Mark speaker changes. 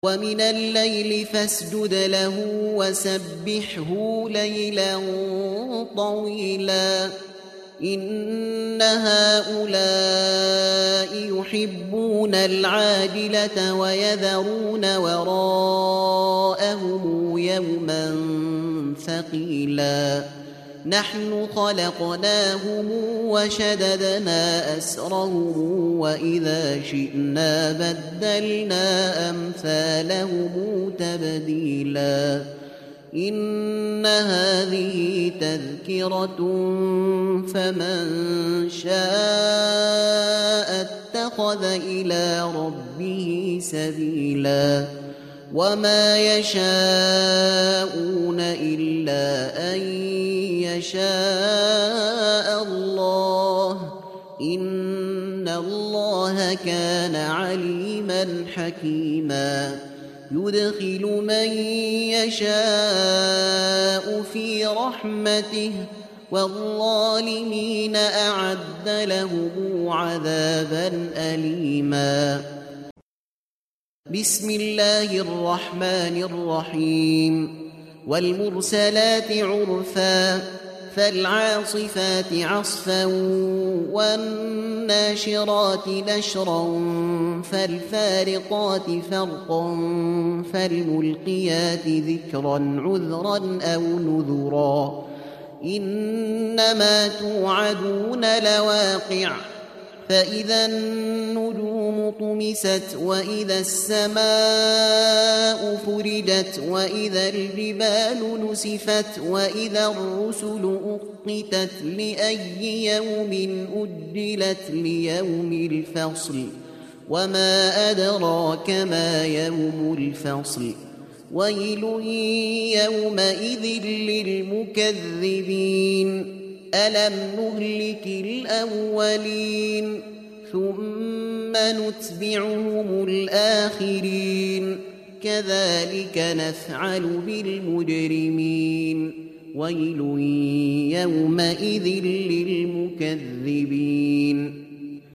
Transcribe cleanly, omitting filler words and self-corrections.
Speaker 1: ومن الليل فاسجد له وسبحه ليلا طويلا إن هؤلاء يحبون العاجلة ويذرون وراءهم يوما ثقيلا نحن خلقناهم وشددنا أسرهم وإذا شئنا بدلنا أمثالهم تبديلا إن هذه تذكرة فمن شاء اتخذ إلى ربه سبيلا وما يشاءون إلا أن يشاء الله إن الله كان عليما حكيما يدخل من يشاء في رحمته والظالمين أعد لهم عذابا أليما بسم الله الرحمن الرحيم والمرسلات عرفا فالعاصفات عصفا والناشرات نشرا فالفارقات فرقا فالملقيات ذكرا عذرا أو نذرا إنما توعدون لواقع فإذا النجوم طمست وإذا السماء فرجت وإذا الجبال نسفت وإذا الرسل أقتت لأي يوم أجلت ليوم الفصل وما أدراك ما يوم الفصل ويل يومئذ للمكذبين ألم نهلك الأولين ثم نتبعهم الآخرين كذلك نفعل بالمجرمين ويل يومئذ للمكذبين